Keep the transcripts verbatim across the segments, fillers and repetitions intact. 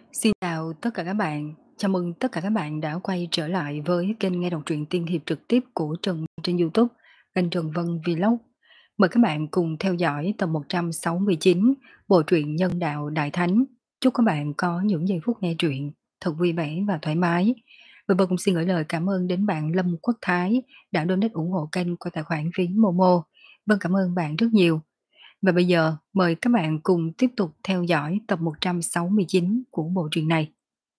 Xin chào tất cả các bạn. Chào mừng tất cả các bạn đã quay trở lại với kênh nghe đọc truyện tiên hiệp trực tiếp của Trần trên YouTube, kênh Trần Vân Vlog. Mời các bạn cùng theo dõi tập một trăm sáu mươi chín bộ truyện Nhân đạo Đại Thánh. Chúc các bạn có những giây phút nghe truyện thật vui vẻ và thoải mái. Và Vân cũng xin gửi lời cảm ơn đến bạn Lâm Quốc Thái đã donate ủng hộ kênh qua tài khoản phí Momo. Vân cảm ơn bạn rất nhiều. Và bây giờ mời các bạn cùng tiếp tục theo dõi tập một trăm sáu mươi chín của bộ truyện này.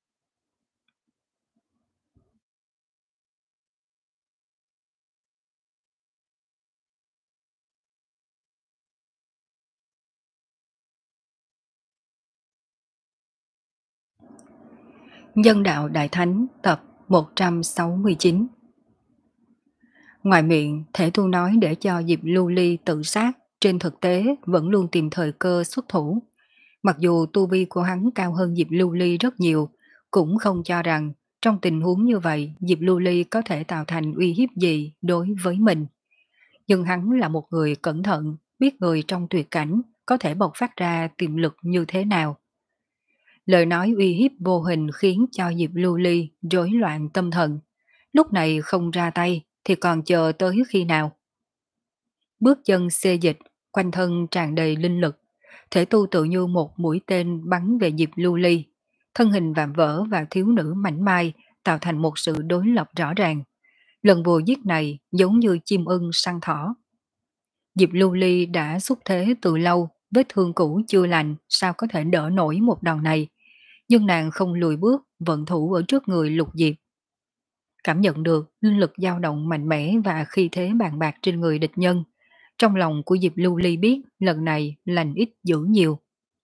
Nhân đạo Đại Thánh tập một trăm sáu mươi chín. Ngoài miệng, Thể Tu nói để cho Diệp Lưu Ly tự sát, trên thực tế vẫn luôn tìm thời cơ xuất thủ. Mặc dù tu vi của hắn cao hơn Diệp Lưu Ly rất nhiều, cũng không cho rằng trong tình huống như vậy Diệp Lưu Ly có thể tạo thành uy hiếp gì đối với mình. Nhưng hắn là một người cẩn thận, biết người trong tuyệt cảnh có thể bộc phát ra tiềm lực như thế nào. Lời nói uy hiếp vô hình khiến cho Diệp Lưu Ly rối loạn tâm thần. Lúc này không ra tay thì còn chờ tới khi nào? Bước chân xê dịch, quanh thân tràn đầy linh lực. Thể tu tự như một mũi tên bắn về Diệp Lưu Ly. Thân hình vạm vỡ và thiếu nữ mảnh mai tạo thành một sự đối lập rõ ràng. Lần vừa giết này giống như chim ưng săn thỏ. Diệp Lưu Ly đã xuất thế từ lâu, vết thương cũ chưa lành, sao có thể đỡ nổi một đòn này. Nhưng nàng không lùi bước, vận thủ ở trước người Lục Diệp. Cảm nhận được linh lực dao động mạnh mẽ và khí thế bàn bạc trên người địch nhân. Trong lòng của Diệp Lưu Ly biết lần này lành ít dữ nhiều.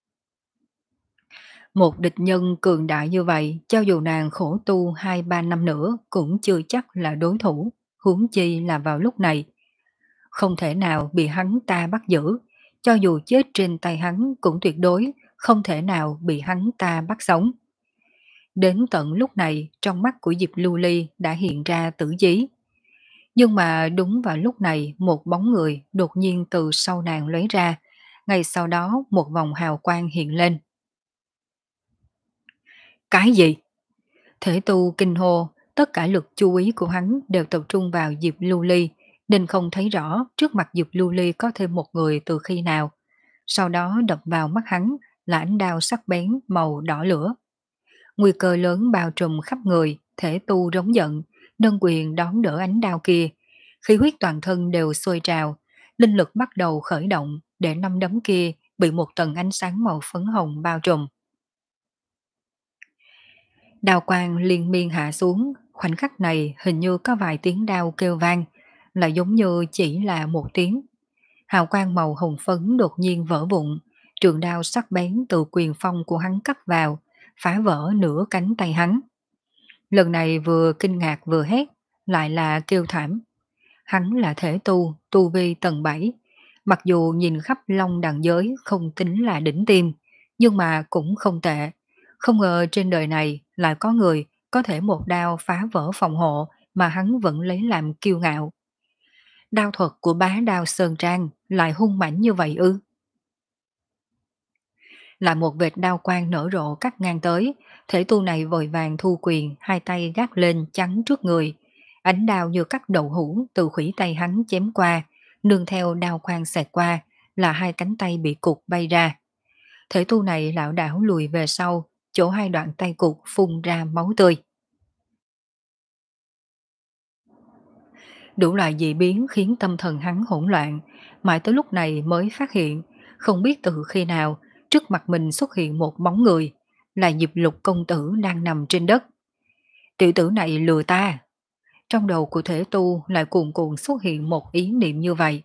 Một địch nhân cường đại như vậy, cho dù nàng khổ tu hai ba năm nữa cũng chưa chắc là đối thủ, huống chi là vào lúc này. Không thể nào bị hắn ta bắt giữ, cho dù chết trên tay hắn cũng tuyệt đối không thể nào bị hắn ta bắt sống. Đến tận lúc này, trong mắt của Diệp Lưu Ly đã hiện ra tử chí. Nhưng mà đúng vào lúc này, một bóng người đột nhiên từ sau nàng lóe ra. Ngay sau đó, một vòng hào quang hiện lên. Cái gì? Thể tu kinh hô, tất cả lực chú ý của hắn đều tập trung vào Diệp Lưu Ly, nên không thấy rõ trước mặt Diệp Lưu Ly có thêm một người từ khi nào. Sau đó đập vào mắt hắn là ánh đao sắc bén màu đỏ lửa. Nguy cơ lớn bao trùm khắp người, thể tu rống giận, nâng quyền đón đỡ ánh đao kia. Khí huyết toàn thân đều sôi trào, linh lực bắt đầu khởi động để năm đấm kia bị một tầng ánh sáng màu phấn hồng bao trùm. Đao quang liên miên hạ xuống, khoảnh khắc này hình như có vài tiếng đao kêu vang, là giống như chỉ là một tiếng. Hào quang màu hồng phấn đột nhiên vỡ vụn, trường đao sắc bén từ quyền phong của hắn cắt vào, phá vỡ nửa cánh tay hắn. Lần này vừa kinh ngạc vừa hét, lại là kêu thảm. Hắn là thể tu, tu vi tầng bảy. Mặc dù nhìn khắp long đằng giới không tính là đỉnh tim, nhưng mà cũng không tệ. Không ngờ trên đời này lại có người có thể một đao phá vỡ phòng hộ mà hắn vẫn lấy làm kiêu ngạo. Đao thuật của bá đao Sơn Trang lại hung mãnh như vậy ư? Là một vệt đao quang nở rộ cắt ngang tới, thể tu này vội vàng thu quyền, hai tay gác lên chắn trước người. Ánh đao như cắt đậu hũ từ khuỷu tay hắn chém qua, nương theo đao quang xẹt qua là hai cánh tay bị cụt bay ra. Thể tu này lảo đảo lùi về sau, chỗ hai đoạn tay cụt phun ra máu tươi. Đủ loại dị biến khiến tâm thần hắn hỗn loạn, mãi tới lúc này mới phát hiện, không biết từ khi nào, trước mặt mình xuất hiện một bóng người, là Diệp Lục công tử đang nằm trên đất. Tiểu tử này lừa ta. Trong đầu của thể tu lại cuồn cuộn xuất hiện một ý niệm như vậy.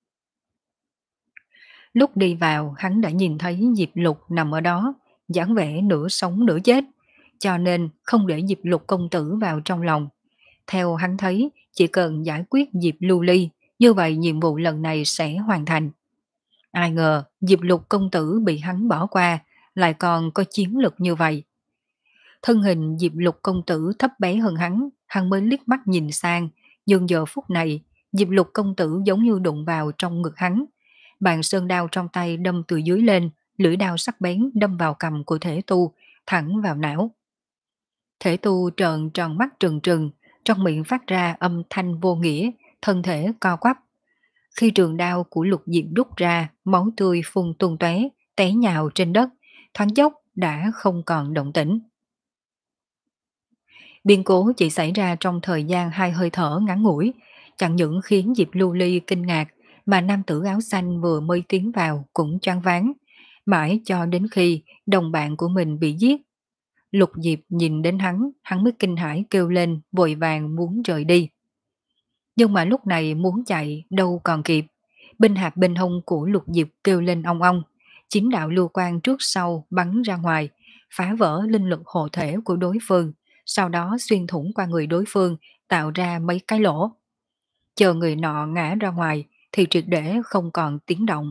Lúc đi vào, hắn đã nhìn thấy Diệp Lục nằm ở đó, dáng vẻ nửa sống nửa chết, cho nên không để Diệp Lục công tử vào trong lòng. Theo hắn thấy, chỉ cần giải quyết Diệp Lưu Ly, như vậy nhiệm vụ lần này sẽ hoàn thành. Ai ngờ, Diệp Lục công tử bị hắn bỏ qua, lại còn có chiến lực như vậy. Thân hình Diệp Lục công tử thấp bé hơn hắn, hắn mới liếc mắt nhìn sang, nhưng giờ phút này, Diệp Lục công tử giống như đụng vào trong ngực hắn. Bàn sơn đao trong tay đâm từ dưới lên, lưỡi đao sắc bén đâm vào cầm của thể tu, thẳng vào não. Thể tu trợn tròn mắt trừng trừng, trong miệng phát ra âm thanh vô nghĩa, thân thể co quắp. Khi trường đao của Lục Diệp rút ra, máu tươi phun tung tóe, té nhào trên đất, thoáng chốc đã không còn động tĩnh. Biến cố chỉ xảy ra trong thời gian hai hơi thở ngắn ngủi, chẳng những khiến Diệp Lưu Ly kinh ngạc, mà nam tử áo xanh vừa mới tiến vào cũng choáng váng, mãi cho đến khi đồng bạn của mình bị giết. Lục Diệp nhìn đến hắn, hắn mới kinh hãi kêu lên, vội vàng muốn rời đi. Nhưng mà lúc này muốn chạy đâu còn kịp, binh hạp bên hông của Lục Diệp kêu lên ong ong, chín đạo lưu quang trước sau bắn ra ngoài, phá vỡ linh lực hộ thể của đối phương, sau đó xuyên thủng qua người đối phương, tạo ra mấy cái lỗ. Chờ người nọ ngã ra ngoài thì triệt để không còn tiếng động.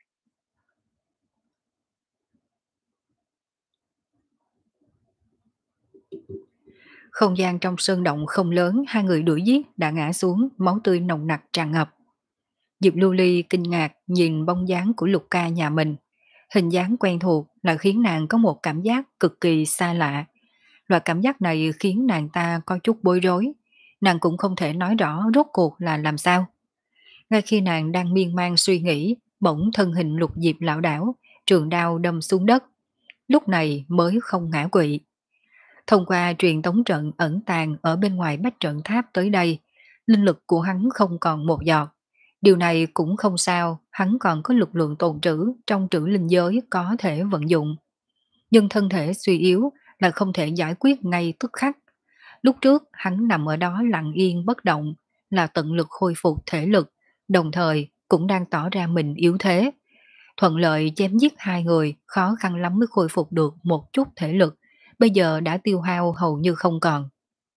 Không gian trong sơn động không lớn, hai người đuổi giết đã ngã xuống, máu tươi nồng nặc tràn ngập. Diệp Lưu Ly kinh ngạc nhìn bóng dáng của Lục ca nhà mình. Hình dáng quen thuộc lại khiến nàng có một cảm giác cực kỳ xa lạ. Loại cảm giác này khiến nàng ta có chút bối rối. Nàng cũng không thể nói rõ rốt cuộc là làm sao. Ngay khi nàng đang miên man suy nghĩ, bỗng thân hình Lục Diệp lảo đảo, trường đao đâm xuống đất. Lúc này mới không ngã quỵ. Thông qua truyền tống trận ẩn tàng ở bên ngoài bách trận tháp tới đây, linh lực của hắn không còn một giọt. Điều này cũng không sao, hắn còn có lực lượng tồn trữ trong trữ linh giới có thể vận dụng. Nhưng thân thể suy yếu là không thể giải quyết ngay tức khắc. Lúc trước hắn nằm ở đó lặng yên bất động, là tận lực khôi phục thể lực, đồng thời cũng đang tỏ ra mình yếu thế. Thuận lợi chém giết hai người, khó khăn lắm mới khôi phục được một chút thể lực, bây giờ đã tiêu hao hầu như không còn.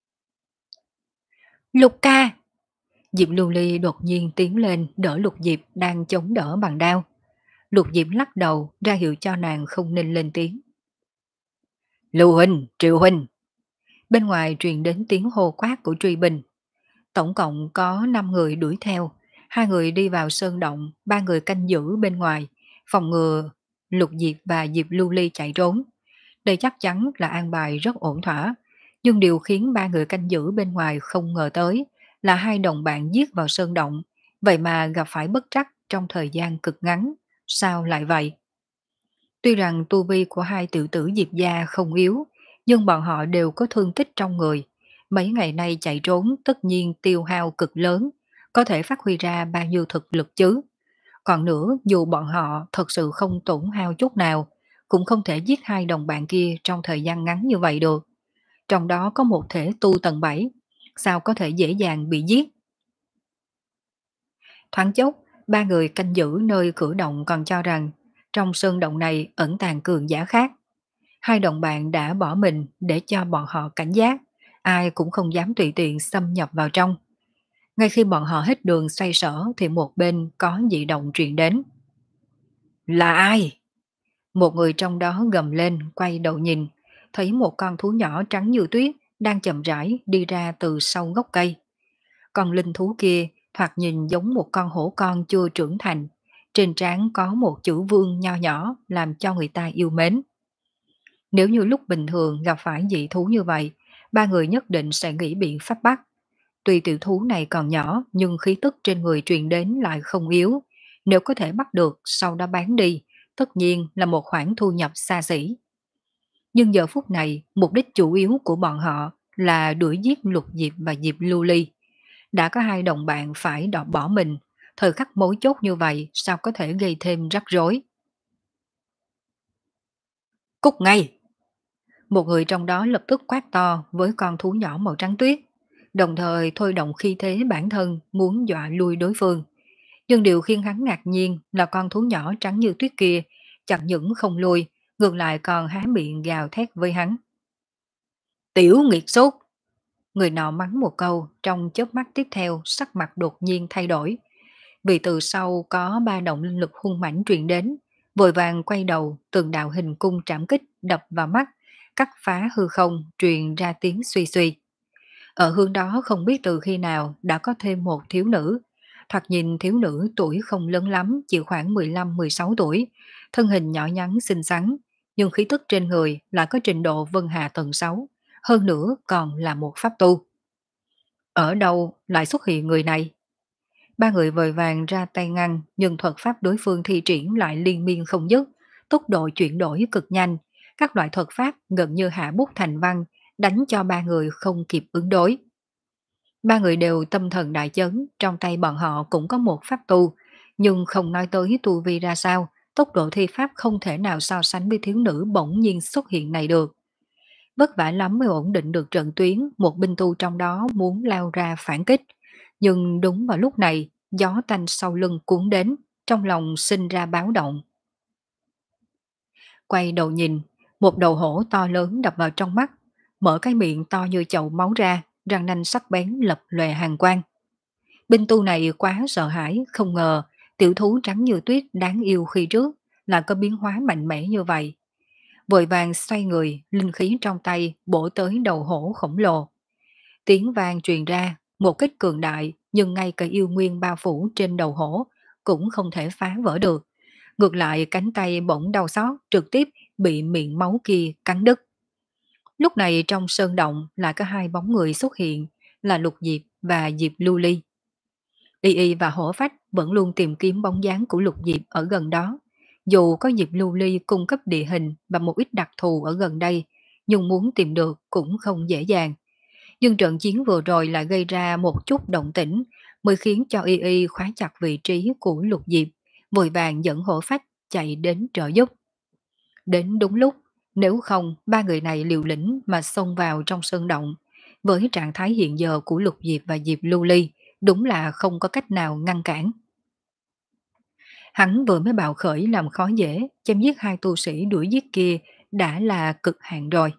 Lục ca! Diệp Lưu Ly đột nhiên tiến lên đỡ Lục Diệp đang chống đỡ bằng đao. Lục Diệp lắc đầu ra hiệu cho nàng không nên lên tiếng. Lưu huynh, Triệu huynh! Bên ngoài truyền đến tiếng hô quát của truy binh. Tổng cộng có năm người đuổi theo, hai người đi vào sơn động, ba người canh giữ bên ngoài, phòng ngừa Lục Diệp và Diệp Lưu Ly chạy trốn. Đây chắc chắn là an bài rất ổn thỏa, nhưng điều khiến ba người canh giữ bên ngoài không ngờ tới là hai đồng bạn giết vào sơn động, vậy mà gặp phải bất trắc trong thời gian cực ngắn. Sao lại vậy? Tuy rằng tu vi của hai tiểu tử Diệp gia không yếu, nhưng bọn họ đều có thương tích trong người. Mấy ngày nay chạy trốn tất nhiên tiêu hao cực lớn, có thể phát huy ra bao nhiêu thực lực chứ. Còn nữa, dù bọn họ thật sự không tổn hao chút nào, cũng không thể giết hai đồng bạn kia trong thời gian ngắn như vậy được. Trong đó có một thể tu tầng bảy, sao có thể dễ dàng bị giết? Thoáng chốc, ba người canh giữ nơi cửa động còn cho rằng trong sơn động này ẩn tàng cường giả khác. Hai đồng bạn đã bỏ mình để cho bọn họ cảnh giác, ai cũng không dám tùy tiện xâm nhập vào trong. Ngay khi bọn họ hết đường xoay sở thì một bên có dị động truyền đến. Là ai? Một người trong đó gầm lên, quay đầu nhìn, thấy một con thú nhỏ trắng như tuyết đang chậm rãi đi ra từ sau gốc cây. Con linh thú kia thoạt nhìn giống một con hổ con chưa trưởng thành, trên trán có một chữ vương nho nhỏ làm cho người ta yêu mến. Nếu như lúc bình thường gặp phải dị thú như vậy, ba người nhất định sẽ nghĩ biện pháp bắt. Tuy tiểu thú này còn nhỏ nhưng khí tức trên người truyền đến lại không yếu. Nếu có thể bắt được sau đó bán đi, tất nhiên là một khoản thu nhập xa xỉ. Nhưng giờ phút này, mục đích chủ yếu của bọn họ là đuổi giết Lục Diệp và Diệp Lưu Ly. Đã có hai đồng bạn phải đọt bỏ mình, thời khắc mấu chốt như vậy sao có thể gây thêm rắc rối. Cút ngay! Một người trong đó lập tức quát to với con thú nhỏ màu trắng tuyết, đồng thời thôi động khí thế bản thân muốn dọa lui đối phương. Nhưng điều khiến hắn ngạc nhiên là con thú nhỏ trắng như tuyết kia chẳng những không lui, ngược lại còn há miệng gào thét với hắn. Tiểu nghiệt sốt! Người nọ mắng một câu, trong chớp mắt tiếp theo sắc mặt đột nhiên thay đổi. Vì từ sau có ba động linh lực hung mãnh truyền đến, vội vàng quay đầu, từng đạo hình cung trảm kích đập vào mắt, cắt phá hư không, truyền ra tiếng suy suy. Ở hướng đó không biết từ khi nào đã có thêm một thiếu nữ. Thoạt nhìn thiếu nữ tuổi không lớn lắm, chỉ khoảng mười lăm mười sáu tuổi, thân hình nhỏ nhắn xinh xắn, nhưng khí tức trên người lại có trình độ Vân Hà tầng sáu, hơn nữa còn là một pháp tu. Ở đâu lại xuất hiện người này? Ba người vội vàng ra tay ngăn, nhưng thuật pháp đối phương thi triển lại liên miên không dứt, tốc độ chuyển đổi cực nhanh, các loại thuật pháp gần như hạ bút thành văn, đánh cho ba người không kịp ứng đối. Ba người đều tâm thần đại chấn, trong tay bọn họ cũng có một pháp tu, nhưng không nói tới tu vi ra sao, tốc độ thi pháp không thể nào so sánh với thiếu nữ bỗng nhiên xuất hiện này được. Vất vả lắm mới ổn định được trận tuyến, một binh tu trong đó muốn lao ra phản kích. Nhưng đúng vào lúc này, gió tanh sau lưng cuốn đến, trong lòng sinh ra báo động. Quay đầu nhìn, một đầu hổ to lớn đập vào trong mắt, mở cái miệng to như chậu máu ra, răng nanh sắc bén lập lòe hàn quang. Binh tu này quá sợ hãi, không ngờ tiểu thú trắng như tuyết đáng yêu khi trước là có biến hóa mạnh mẽ như vậy. Vội vàng xoay người, linh khí trong tay bổ tới đầu hổ khổng lồ. Tiếng vang truyền ra, một kích cường đại nhưng ngay cả yêu nguyên bao phủ trên đầu hổ cũng không thể phá vỡ được. Ngược lại cánh tay bỗng đau xót trực tiếp bị miệng máu kia cắn đứt. Lúc này trong sơn động lại có hai bóng người xuất hiện là Lục Diệp và Diệp Lưu Ly. Y Y và Hổ Phách vẫn luôn tìm kiếm bóng dáng của Lục Diệp ở gần đó. Dù có Diệp Lưu Ly cung cấp địa hình và một ít đặc thù ở gần đây, nhưng muốn tìm được cũng không dễ dàng. Nhưng trận chiến vừa rồi lại gây ra một chút động tĩnh, mới khiến cho Y Y khóa chặt vị trí của Lục Diệp, vội vàng dẫn Hổ Phách chạy đến trợ giúp. Đến đúng lúc, nếu không ba người này liều lĩnh mà xông vào trong sơn động, với trạng thái hiện giờ của Lục Diệp và Diệp Lưu Ly, đúng là không có cách nào ngăn cản. Hắn vừa mới bạo khởi làm khó dễ, chém giết hai tu sĩ đuổi giết kia đã là cực hạn rồi.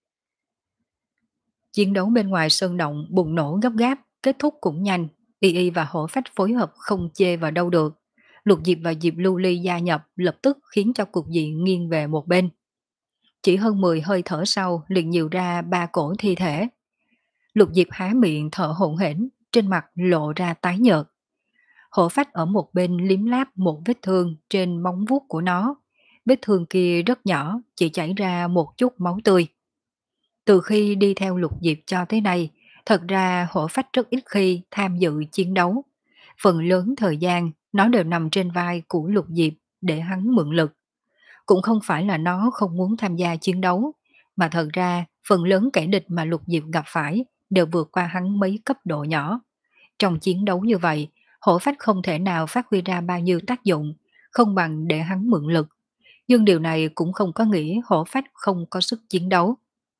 Chiến đấu bên ngoài sơn động bùng nổ gấp gáp, kết thúc cũng nhanh, Y Y và Hổ Phách phối hợp không chê vào đâu được. Lục Diệp và Diệp Lưu Ly gia nhập lập tức khiến cho cục diện nghiêng về một bên. Chỉ hơn mười hơi thở sau liền nhiều ra ba cổ thi thể. Lục Diệp há miệng thở hổn hển, trên mặt lộ ra tái nhợt. Hổ Phách ở một bên liếm láp một vết thương trên móng vuốt của nó. Vết thương kia rất nhỏ, chỉ chảy ra một chút máu tươi. Từ khi đi theo Lục Diệp cho tới nay, thật ra Hổ Phách rất ít khi tham dự chiến đấu. Phần lớn thời gian nó đều nằm trên vai của Lục Diệp để hắn mượn lực. Cũng không phải là nó không muốn tham gia chiến đấu, mà thật ra phần lớn kẻ địch mà Lục Diệp gặp phải đều vượt qua hắn mấy cấp độ nhỏ. Trong chiến đấu như vậy, Hổ Phách không thể nào phát huy ra bao nhiêu tác dụng, không bằng để hắn mượn lực. Nhưng điều này cũng không có nghĩa Hổ Phách không có sức chiến đấu.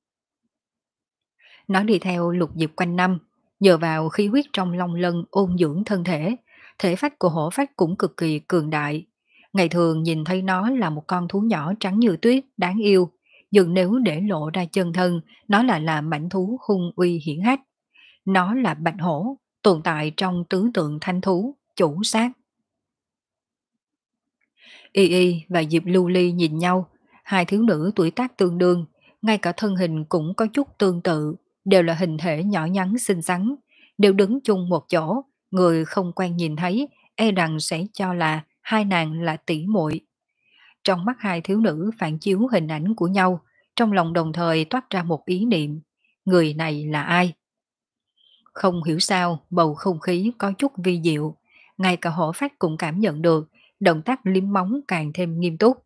Nó đi theo Lục Diệp quanh năm, nhờ vào khí huyết trong long lân ôn dưỡng thân thể, thể phách của Hổ Phách cũng cực kỳ cường đại. Ngày thường nhìn thấy nó là một con thú nhỏ trắng như tuyết, đáng yêu, nhưng nếu để lộ ra chân thân, nó lại là mãnh thú hung uy hiển hách. Nó là bạch hổ, tồn tại trong tứ tượng thanh thú, chủ sát. Y Y và Diệp Lưu Ly nhìn nhau, hai thiếu nữ tuổi tác tương đương, ngay cả thân hình cũng có chút tương tự, đều là hình thể nhỏ nhắn xinh xắn, đều đứng chung một chỗ, người không quen nhìn thấy, e rằng sẽ cho là hai nàng là tỷ muội. Trong mắt hai thiếu nữ phản chiếu hình ảnh của nhau, trong lòng đồng thời toát ra một ý niệm, người này là ai? Không hiểu sao, bầu không khí có chút vi diệu, ngay cả Hổ Phách cũng cảm nhận được, động tác liếm móng càng thêm nghiêm túc.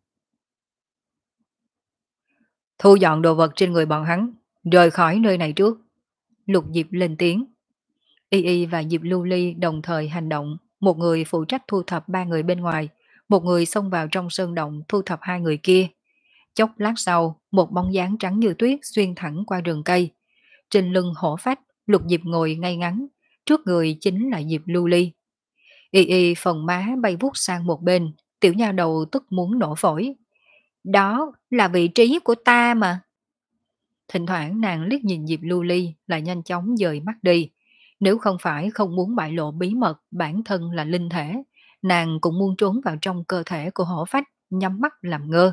Thu dọn đồ vật trên người bọn hắn, rời khỏi nơi này trước. Lục Diệp lên tiếng. Y Y và Diệp Lưu Ly đồng thời hành động, một người phụ trách thu thập ba người bên ngoài, một người xông vào trong sơn động thu thập hai người kia. Chốc lát sau, một bóng dáng trắng như tuyết xuyên thẳng qua rừng cây. Trên lưng Hổ Phách, Lục Diệp ngồi ngay ngắn, trước người chính là Diệp Lưu Ly. Y Y phần má bay vút sang một bên, tiểu nha đầu tức muốn nổ phổi. Đó là vị trí của ta mà. Thỉnh thoảng nàng liếc nhìn Diệp Lưu Ly lại nhanh chóng dời mắt đi. Nếu không phải không muốn bại lộ bí mật bản thân là linh thể, nàng cũng muốn trốn vào trong cơ thể của Hổ Phách, nhắm mắt làm ngơ.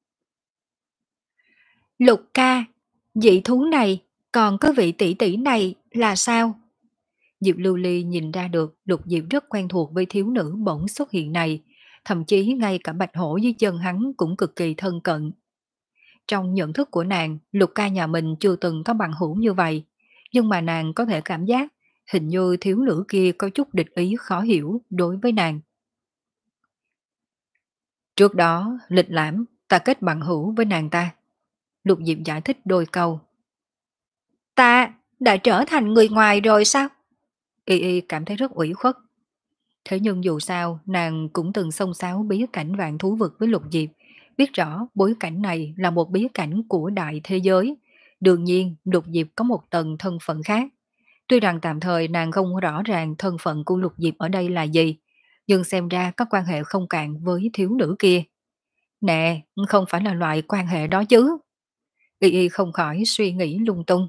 Lục ca, dị thú này, còn có vị tỷ tỷ này là sao? Diệp Lưu Ly nhìn ra được Lục Diệp rất quen thuộc với thiếu nữ bỗng xuất hiện này, thậm chí ngay cả bạch hổ dưới chân hắn cũng cực kỳ thân cận. trong nhận thức của nàng, Lục ca nhà mình chưa từng có bằng hữu như vậy, nhưng mà nàng có thể cảm giác hình như thiếu nữ kia có chút địch ý khó hiểu đối với nàng. Trước đó, lịch lãm, ta kết bằng hữu với nàng ta. Lục Diệp giải thích đôi câu. Ta đã trở thành người ngoài rồi sao? Y Y cảm thấy rất ủy khuất. Thế nhưng dù sao, nàng cũng từng xông xáo bí cảnh vạn thú vực với Lục Diệp, biết rõ bối cảnh này là một bí cảnh của đại thế giới. Đương nhiên, Lục Diệp có một tầng thân phận khác. Tuy rằng tạm thời nàng không rõ ràng thân phận của Lục Diệp ở đây là gì, nhưng xem ra có quan hệ không cạn với thiếu nữ kia. Nè, không phải là loại quan hệ đó chứ. Y Y không khỏi suy nghĩ lung tung.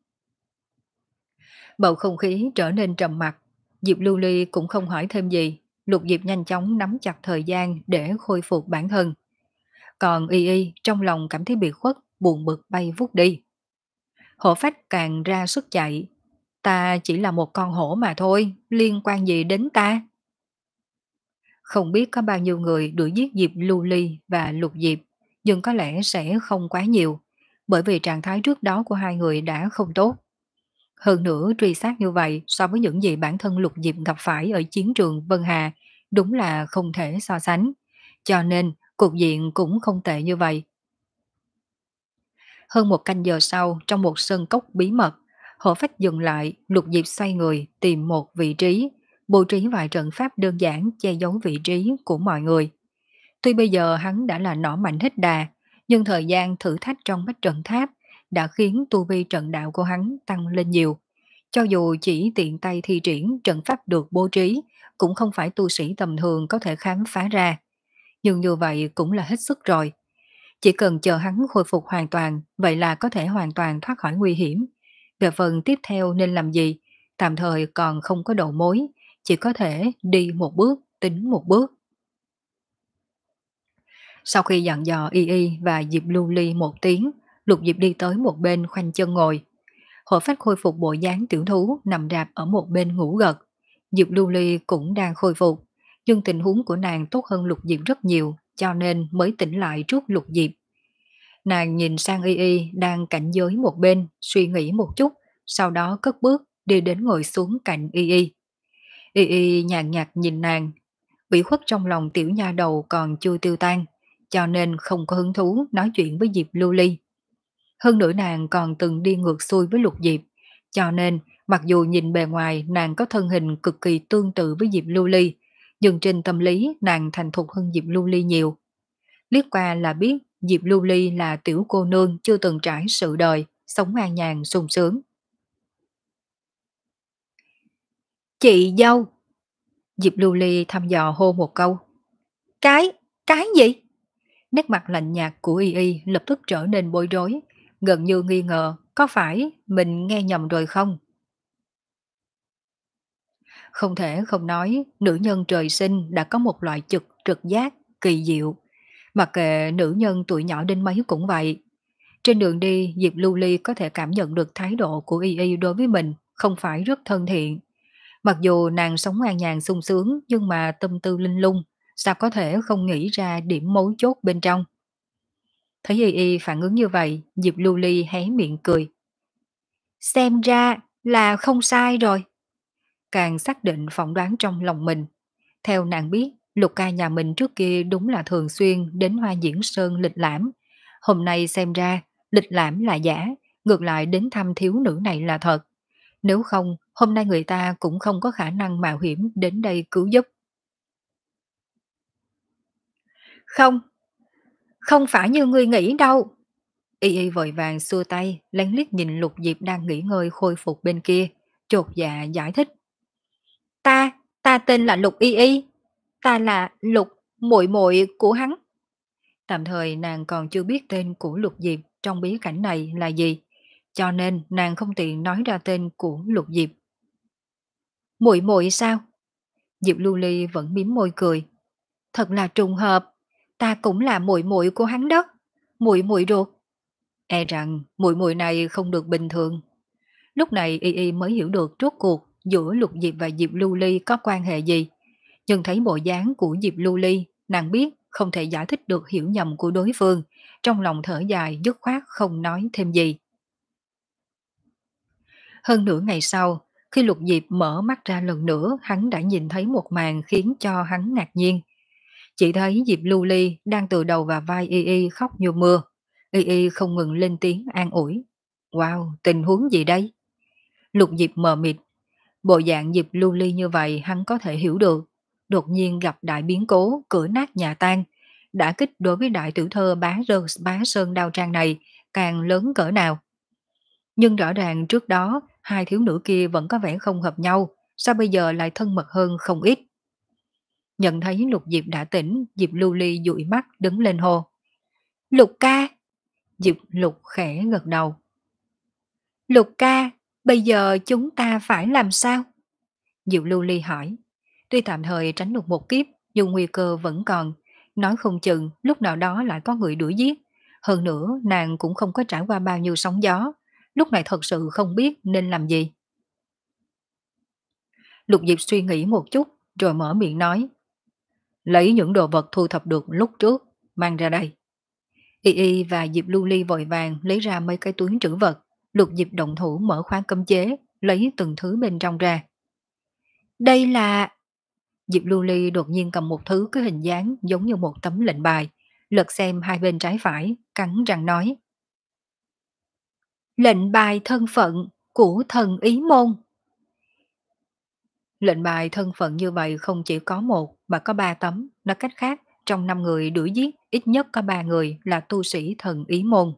Bầu không khí trở nên trầm mặc. Diệp Lưu Ly cũng không hỏi thêm gì. Lục Diệp nhanh chóng nắm chặt thời gian để khôi phục bản thân. Còn Y Y trong lòng cảm thấy bị khuất, buồn bực bay vút đi. Hổ phách càng ra sức chạy. Ta chỉ là một con hổ mà thôi, liên quan gì đến ta? Không biết có bao nhiêu người đuổi giết Diệp Lưu Ly và Lục Diệp, nhưng có lẽ sẽ không quá nhiều, bởi vì trạng thái trước đó của hai người đã không tốt. Hơn nữa truy sát như vậy so với những gì bản thân Lục Diệp gặp phải ở chiến trường Vân Hà đúng là không thể so sánh. Cho nên cục diện cũng không tệ như vậy. Hơn một canh giờ sau, trong một sân cốc bí mật, Hổ Phách dừng lại, Lục Diệp xoay người tìm một vị trí, bố trí vài trận pháp đơn giản che giấu vị trí của mọi người. Tuy bây giờ hắn đã là nỏ mạnh hết đà, nhưng thời gian thử thách trong bách trận tháp đã khiến tu vi trận đạo của hắn tăng lên nhiều. Cho dù chỉ tiện tay thi triển trận pháp được bố trí, cũng không phải tu sĩ tầm thường có thể khám phá ra. Nhưng như vậy cũng là hết sức rồi. Chỉ cần chờ hắn khôi phục hoàn toàn, vậy là có thể hoàn toàn thoát khỏi nguy hiểm. Về phần tiếp theo nên làm gì, tạm thời còn không có đầu mối, chỉ có thể đi một bước, tính một bước. Sau khi dặn dò Y Y và Diệp Lưu Ly một tiếng, Lục Diệp đi tới một bên khoanh chân ngồi. Hổ phách khôi phục bộ dáng tiểu thú nằm rạp ở một bên ngủ gật. Diệp Lưu Ly cũng đang khôi phục, nhưng tình huống của nàng tốt hơn Lục Diệp rất nhiều, cho nên mới tỉnh lại trước Lục Diệp. Nàng nhìn sang Y Y đang cạnh giới một bên, suy nghĩ một chút, sau đó cất bước đi đến ngồi xuống cạnh Y Y. Y Y nhàn nhạt nhìn nàng, ủy khuất trong lòng tiểu nha đầu còn chưa tiêu tan, cho nên không có hứng thú nói chuyện với Diệp Lưu Ly. Hơn nữa nàng còn từng đi ngược xuôi với Lục Diệp, cho nên mặc dù nhìn bề ngoài nàng có thân hình cực kỳ tương tự với Diệp Lưu Ly, nhưng trên tâm lý nàng thành thục hơn Diệp Lưu Ly nhiều. Liếc qua là biết Diệp Lưu Ly là tiểu cô nương chưa từng trải sự đời, sống an nhàn sung sướng. Chị dâu! Diệp Lưu Ly thăm dò hô một câu. Cái, cái gì? Nét mặt lạnh nhạt của Y Y lập tức trở nên bối rối, gần như nghi ngờ có phải mình nghe nhầm rồi không? Không thể không nói, nữ nhân trời sinh đã có một loại trực trực giác, kỳ diệu. Mặc kệ nữ nhân tuổi nhỏ đến mấy cũng vậy. Trên đường đi, Diệp Lưu Ly có thể cảm nhận được thái độ của Y Y đối với mình không phải rất thân thiện. Mặc dù nàng sống an nhàn sung sướng nhưng mà tâm tư linh lung, sao có thể không nghĩ ra điểm mấu chốt bên trong. Thấy Y Y phản ứng như vậy, Diệp Lưu Ly hé miệng cười. Xem ra là không sai rồi. Càng xác định phỏng đoán trong lòng mình. Theo nàng biết, Lục ca nhà mình trước kia đúng là thường xuyên đến Hoa Diễn Sơn lịch lãm. Hôm nay xem ra, lịch lãm là giả, ngược lại đến thăm thiếu nữ này là thật. Nếu không, hôm nay người ta cũng không có khả năng mạo hiểm đến đây cứu giúp. Không, không phải như ngươi nghĩ đâu. Y Y vội vàng xua tay, lén liếc nhìn Lục Diệp đang nghỉ ngơi khôi phục bên kia, chột dạ giải thích. Ta, ta tên là Lục Y Y, ta là Lục, muội muội của hắn. Tạm thời nàng còn chưa biết tên của Lục Diệp trong bí cảnh này là gì, cho nên nàng không tiện nói ra tên của Lục Diệp. Muội muội sao? Diệp Lưu Ly vẫn mím môi cười. Thật là trùng hợp, ta cũng là muội muội của hắn đó, muội muội ruột. E rằng muội muội này không được bình thường. Lúc này Y Y mới hiểu được rốt cuộc giữa Lục Diệp và Diệp Lưu Ly có quan hệ gì. Nhưng thấy bộ dáng của Diệp Lưu Ly, nàng biết không thể giải thích được hiểu nhầm của đối phương, trong lòng thở dài dứt khoát không nói thêm gì. Hơn nửa ngày sau, khi Lục Diệp mở mắt ra lần nữa, hắn đã nhìn thấy một màn khiến cho hắn ngạc nhiên. Chỉ thấy Diệp Lưu Ly đang từ đầu vào vai Y Y khóc như mưa. Y Y không ngừng lên tiếng an ủi. Wow, tình huống gì đây? Lục Diệp mờ mịt. Bộ dạng Diệp Lưu Ly như vậy hắn có thể hiểu được. Đột nhiên gặp đại biến cố, cửa nát nhà tan. Đã kích đối với đại tiểu thơ bá, rơ, bá Sơn Đao Trang này càng lớn cỡ nào. Nhưng rõ ràng trước đó, hai thiếu nữ kia vẫn có vẻ không hợp nhau, sao bây giờ lại thân mật hơn không ít. Nhận thấy Lục Diệp đã tỉnh, Diệp Lưu Ly dụi mắt đứng lên hô. Lục ca! Diệp Lục khẽ gật đầu. Lục ca, bây giờ chúng ta phải làm sao? Diệp Lưu Ly hỏi. Tuy tạm thời tránh được một kiếp, nhưng nguy cơ vẫn còn. Nói không chừng lúc nào đó lại có người đuổi giết. Hơn nữa nàng cũng không có trải qua bao nhiêu sóng gió. Lúc này thật sự không biết nên làm gì. Lục Diệp suy nghĩ một chút rồi mở miệng nói. Lấy những đồ vật thu thập được lúc trước, mang ra đây. Y Y và Diệp Lưu Ly vội vàng lấy ra mấy cái túi trữ vật. Lục Diệp động thủ mở khóa cấm chế, lấy từng thứ bên trong ra. Đây là... Diệp Lưu Ly đột nhiên cầm một thứ có hình dáng giống như một tấm lệnh bài, lật xem hai bên trái phải, cắn răng nói. Lệnh bài thân phận của thần Ý Môn. Lệnh bài thân phận như vậy không chỉ có một mà có ba tấm, nói cách khác, trong năm người đuổi giết ít nhất có ba người là tu sĩ thần Ý Môn.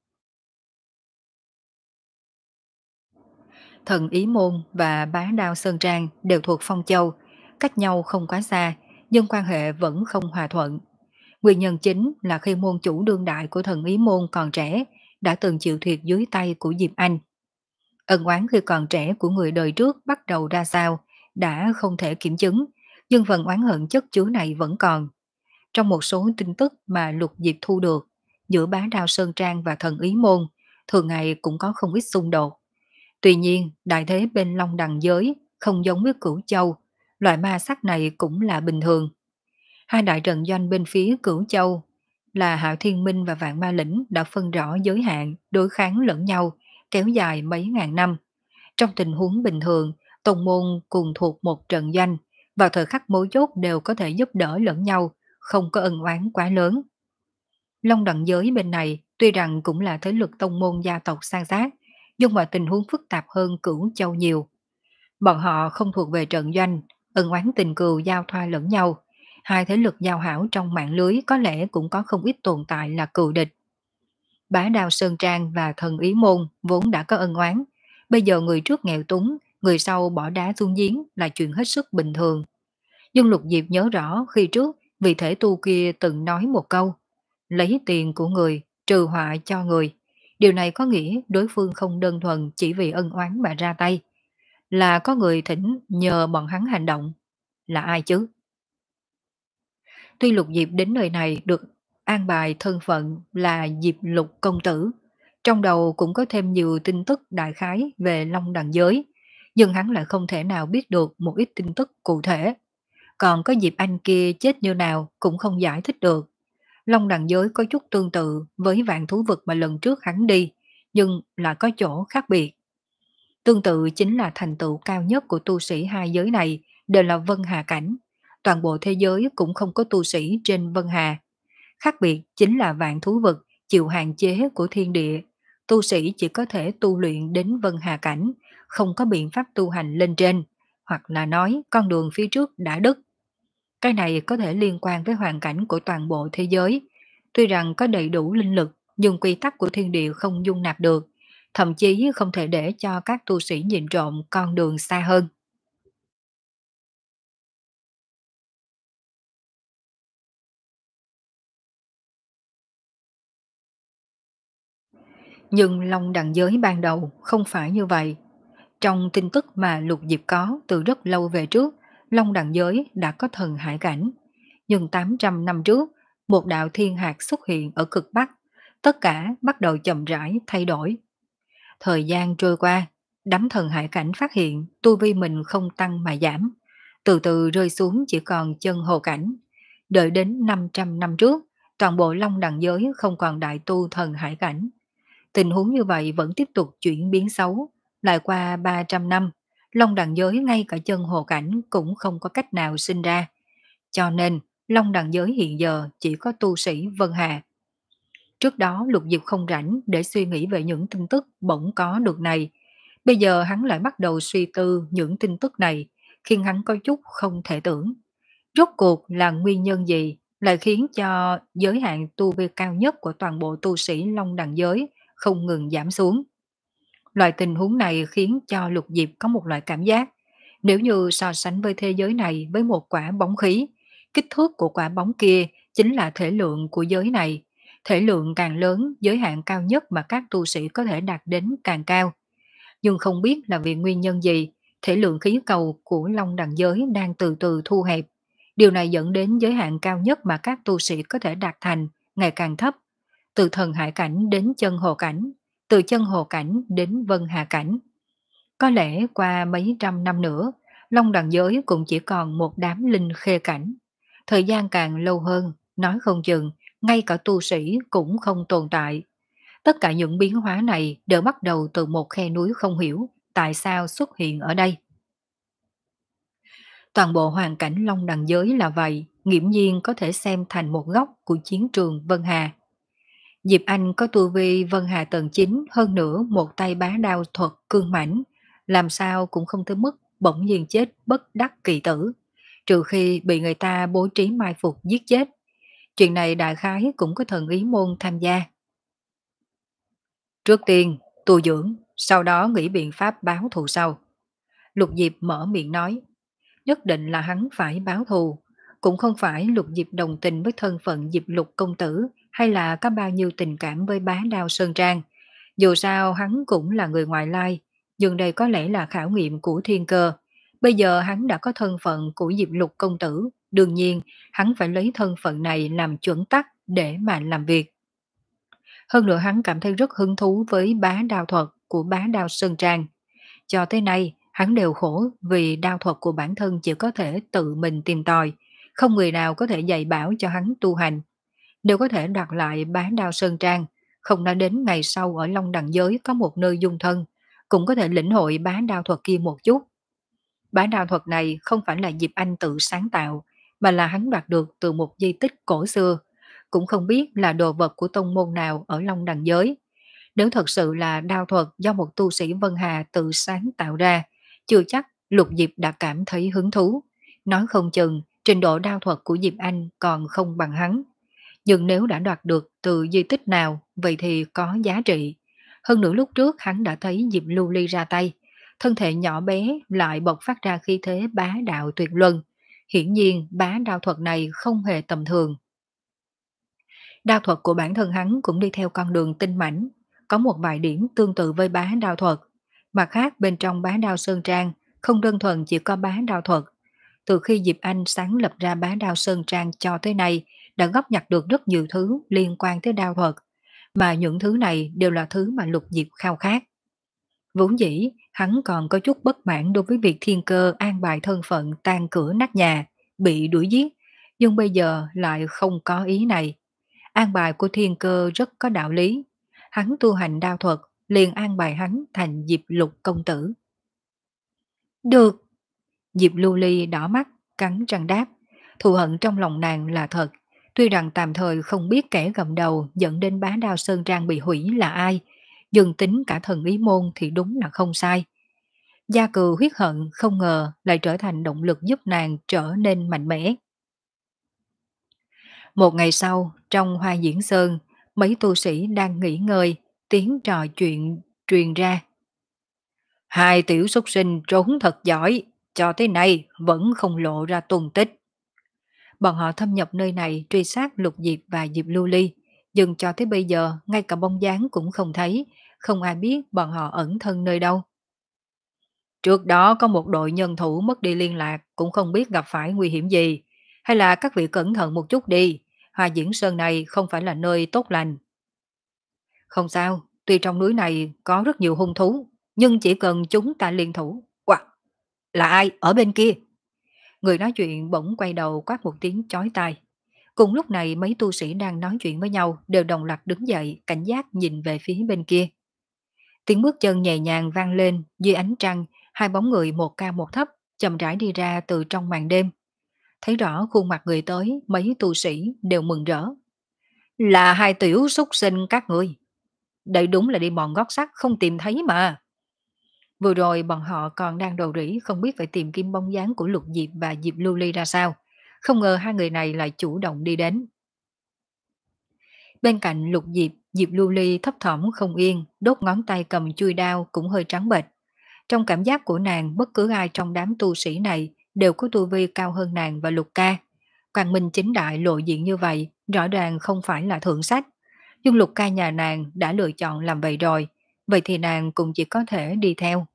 Thần Ý Môn và Bá Đao Sơn Trang đều thuộc Phong Châu, cách nhau không quá xa, nhưng quan hệ vẫn không hòa thuận. Nguyên nhân chính là khi môn chủ đương đại của thần Ý Môn còn trẻ, đã từng chịu thiệt dưới tay của Diệp Anh. Ân oán khi còn trẻ của người đời trước bắt đầu ra sao, đã không thể kiểm chứng, nhưng phần oán hận chất chứa này vẫn còn. Trong một số tin tức mà Lục Diệp thu được, giữa Bá Đao Sơn Trang và thần Ý Môn, thường ngày cũng có không ít xung đột. Tuy nhiên, đại thế bên Long Đằng giới không giống với Cửu Châu, loại ma sắc này cũng là bình thường. Hai đại trận doanh bên phía Cửu Châu là Hạo Thiên Minh và Vạn Ma Lĩnh đã phân rõ giới hạn, đối kháng lẫn nhau, kéo dài mấy ngàn năm. Trong tình huống bình thường, tông môn cùng thuộc một trận doanh, vào thời khắc mấu chốt đều có thể giúp đỡ lẫn nhau, không có ân oán quá lớn. Long Đằng giới bên này tuy rằng cũng là thế lực tông môn gia tộc san sát, nhưng mà tình huống phức tạp hơn Cửu Châu nhiều. Bọn họ không thuộc về trận doanh, ân oán tình cừu giao thoa lẫn nhau. Hai thế lực giao hảo trong mạng lưới có lẽ cũng có không ít tồn tại là cừu địch. Bá Đao Sơn Trang và thần Ý Môn vốn đã có ân oán. Bây giờ người trước nghèo túng, người sau bỏ đá xuống giếng là chuyện hết sức bình thường. Nhưng Lục Diệp nhớ rõ khi trước vị thể tu kia từng nói một câu. Lấy tiền của người, trừ họa cho người. Điều này có nghĩa đối phương không đơn thuần chỉ vì ân oán mà ra tay. Là có người thỉnh nhờ bọn hắn hành động. Là ai chứ? Tuy Lục Diệp đến nơi này được an bài thân phận là Diệp Lục Công Tử, trong đầu cũng có thêm nhiều tin tức đại khái về Long Đằng giới, nhưng hắn lại không thể nào biết được một ít tin tức cụ thể. Còn có Diệp Anh kia chết như nào cũng không giải thích được. Long Đằng giới có chút tương tự với vạn thú vực mà lần trước hắn đi, nhưng là có chỗ khác biệt. Tương tự chính là thành tựu cao nhất của tu sĩ hai giới này đều là Vân Hà Cảnh. Toàn bộ thế giới cũng không có tu sĩ trên Vân Hà. Khác biệt chính là vạn thú vực chịu hạn chế của thiên địa. Tu sĩ chỉ có thể tu luyện đến Vân Hà Cảnh, không có biện pháp tu hành lên trên, hoặc là nói con đường phía trước đã đứt. Cái này có thể liên quan với hoàn cảnh của toàn bộ thế giới. Tuy rằng có đầy đủ linh lực, nhưng quy tắc của thiên địa không dung nạp được, thậm chí không thể để cho các tu sĩ nhìn trộm con đường xa hơn. Nhưng Long Đằng giới ban đầu không phải như vậy. Trong tin tức mà Lục Diệp có từ rất lâu về trước, Long Đằng giới đã có thần hải cảnh. Nhưng tám trăm năm trước, một đạo thiên hạt xuất hiện ở cực Bắc, tất cả bắt đầu chậm rãi thay đổi. Thời gian trôi qua, đám thần hải cảnh phát hiện tu vi mình không tăng mà giảm, từ từ rơi xuống chỉ còn chân hồ cảnh. Đợi đến năm trăm năm trước, toàn bộ Long Đằng giới không còn đại tu thần hải cảnh. Tình huống như vậy vẫn tiếp tục chuyển biến xấu. Lại qua ba trăm năm, Long Đằng giới ngay cả chân hồ cảnh cũng không có cách nào sinh ra. Cho nên, Long Đằng giới hiện giờ chỉ có tu sĩ Vân Hà. Trước đó Lục Diệp không rảnh để suy nghĩ về những tin tức bỗng có được này. Bây giờ hắn lại bắt đầu suy tư những tin tức này, khiến hắn có chút không thể tưởng. Rốt cuộc là nguyên nhân gì lại khiến cho giới hạn tu vi cao nhất của toàn bộ tu sĩ Long Đằng giới không ngừng giảm xuống. Loại tình huống này khiến cho Lục Diệp có một loại cảm giác, nếu như so sánh với thế giới này với một quả bóng khí, kích thước của quả bóng kia chính là thể lượng của giới này. Thể lượng càng lớn, giới hạn cao nhất mà các tu sĩ có thể đạt đến càng cao. Nhưng không biết là vì nguyên nhân gì, thể lượng khí cầu của Long Đằng giới đang từ từ thu hẹp. Điều này dẫn đến giới hạn cao nhất mà các tu sĩ có thể đạt thành ngày càng thấp, từ thần hải cảnh đến chân hồ cảnh, từ chân hồ cảnh đến vân hà cảnh. Có lẽ qua mấy trăm năm nữa, Long Đằng giới cũng chỉ còn một đám linh khê cảnh. Thời gian càng lâu hơn, nói không chừng, ngay cả tu sĩ cũng không tồn tại. Tất cả những biến hóa này đều bắt đầu từ một khe núi không hiểu tại sao xuất hiện ở đây. Toàn bộ hoàn cảnh Long Đằng giới là vậy, nghiễm nhiên có thể xem thành một góc của chiến trường Vân Hà. Diệp Anh có tu vi Vân Hà tầng chín, hơn nữa một tay bá đao thuật cương mãnh, làm sao cũng không tới mức bỗng nhiên chết bất đắc kỳ tử, trừ khi bị người ta bố trí mai phục giết chết. Chuyện này đại khái cũng có thần ý môn tham gia. Trước tiên, tu dưỡng, sau đó nghĩ biện pháp báo thù sau. Lục Diệp mở miệng nói, nhất định là hắn phải báo thù, cũng không phải Lục Diệp đồng tình với thân phận Diệp Lục công tử hay là có bao nhiêu tình cảm với bá đao Sơn Trang. Dù sao hắn cũng là người ngoại lai, nhưng đây có lẽ là khảo nghiệm của thiên cơ. Bây giờ hắn đã có thân phận của Diệp Lục công tử, đương nhiên hắn phải lấy thân phận này làm chuẩn tắc để mà làm việc. Hơn nữa hắn cảm thấy rất hứng thú với bá đao thuật của bá đao Sơn Trang. Cho tới nay, hắn đều khổ vì đao thuật của bản thân chỉ có thể tự mình tìm tòi, không người nào có thể dạy bảo cho hắn tu hành. Đều có thể đoạt lại bá đao Sơn Trang, không nói đến ngày sau ở Long Đằng giới có một nơi dung thân, cũng có thể lĩnh hội bá đao thuật kia một chút. Bá đao thuật này không phải là Diệp Anh tự sáng tạo, mà là hắn đoạt được từ một di tích cổ xưa, cũng không biết là đồ vật của tông môn nào ở Long Đằng giới. Nếu thật sự là đao thuật do một tu sĩ Vân Hà tự sáng tạo ra, chưa chắc Lục Diệp đã cảm thấy hứng thú. Nói không chừng, trình độ đao thuật của Diệp Anh còn không bằng hắn. Nhưng nếu đã đoạt được từ di tích nào, vậy thì có giá trị. Hơn nữa lúc trước hắn đã thấy Diệp Lưu Ly ra tay, thân thể nhỏ bé lại bộc phát ra khí thế bá đạo tuyệt luân. Hiển nhiên bá đao thuật này không hề tầm thường. Đao thuật của bản thân hắn cũng đi theo con đường tinh mảnh, có một vài điểm tương tự với bá đao thuật. Mặt khác bên trong bá đao Sơn Trang không đơn thuần chỉ có bá đao thuật. Từ khi Diệp Anh sáng lập ra bá đao Sơn Trang cho tới nay, đã góp nhặt được rất nhiều thứ liên quan tới đao thuật, mà những thứ này đều là thứ mà Lục Diệp khao khát. Vốn dĩ, hắn còn có chút bất mãn đối với việc thiên cơ an bài thân phận tan cửa nát nhà, bị đuổi giết, nhưng bây giờ lại không có ý này. An bài của thiên cơ rất có đạo lý. Hắn tu hành đao thuật, liền an bài hắn thành Diệp Lục công tử. Được. Diệp Lưu Ly đỏ mắt, cắn răng đáp. Thù hận trong lòng nàng là thật. Tuy rằng tạm thời không biết kẻ gầm đầu dẫn đến bá đao Sơn Trang bị hủy là ai, nhưng tính cả thần ý môn thì đúng là không sai. Gia cừu huyết hận không ngờ lại trở thành động lực giúp nàng trở nên mạnh mẽ. Một ngày sau, trong Hoa Diễn Sơn, mấy tu sĩ đang nghỉ ngơi, tiếng trò chuyện truyền ra. Hai tiểu súc sinh trốn thật giỏi, cho tới nay vẫn không lộ ra tung tích. Bọn họ thâm nhập nơi này truy sát Lục Diệp và Diệp Lưu Ly, nhưng cho tới bây giờ ngay cả bóng dáng cũng không thấy, không ai biết bọn họ ẩn thân nơi đâu. Trước đó có một đội nhân thủ mất đi liên lạc, cũng không biết gặp phải nguy hiểm gì. Hay là các vị cẩn thận một chút đi, Hoa Diễn Sơn này không phải là nơi tốt lành. Không sao, tuy trong núi này có rất nhiều hung thú, nhưng chỉ cần chúng ta liên thủ. Wow, là ai ở bên kia? Người nói chuyện bỗng quay đầu quát một tiếng chói tai. Cùng lúc này mấy tu sĩ đang nói chuyện với nhau đều đồng loạt đứng dậy cảnh giác nhìn về phía bên kia. Tiếng bước chân nhẹ nhàng vang lên dưới ánh trăng, hai bóng người một cao một thấp chậm rãi đi ra từ trong màn đêm. Thấy rõ khuôn mặt người tới, mấy tu sĩ đều mừng rỡ. Là hai tiểu súc sinh các ngươi. Đây đúng là đi mòn gót sắt không tìm thấy mà. Vừa rồi bọn họ còn đang đầu rỉ không biết phải tìm kiếm bóng dáng của Lục Diệp và Diệp Lưu Ly ra sao. Không ngờ hai người này lại chủ động đi đến. Bên cạnh Lục Diệp, Diệp Lưu Ly thấp thỏm không yên, đốt ngón tay cầm chui đao cũng hơi trắng bệch. Trong cảm giác của nàng, bất cứ ai trong đám tu sĩ này đều có tu vi cao hơn nàng và Lục Ca. Quang Minh chính đại lộ diện như vậy, rõ ràng không phải là thượng sách. Nhưng Lục Ca nhà nàng đã lựa chọn làm vậy rồi, vậy thì nàng cũng chỉ có thể đi theo.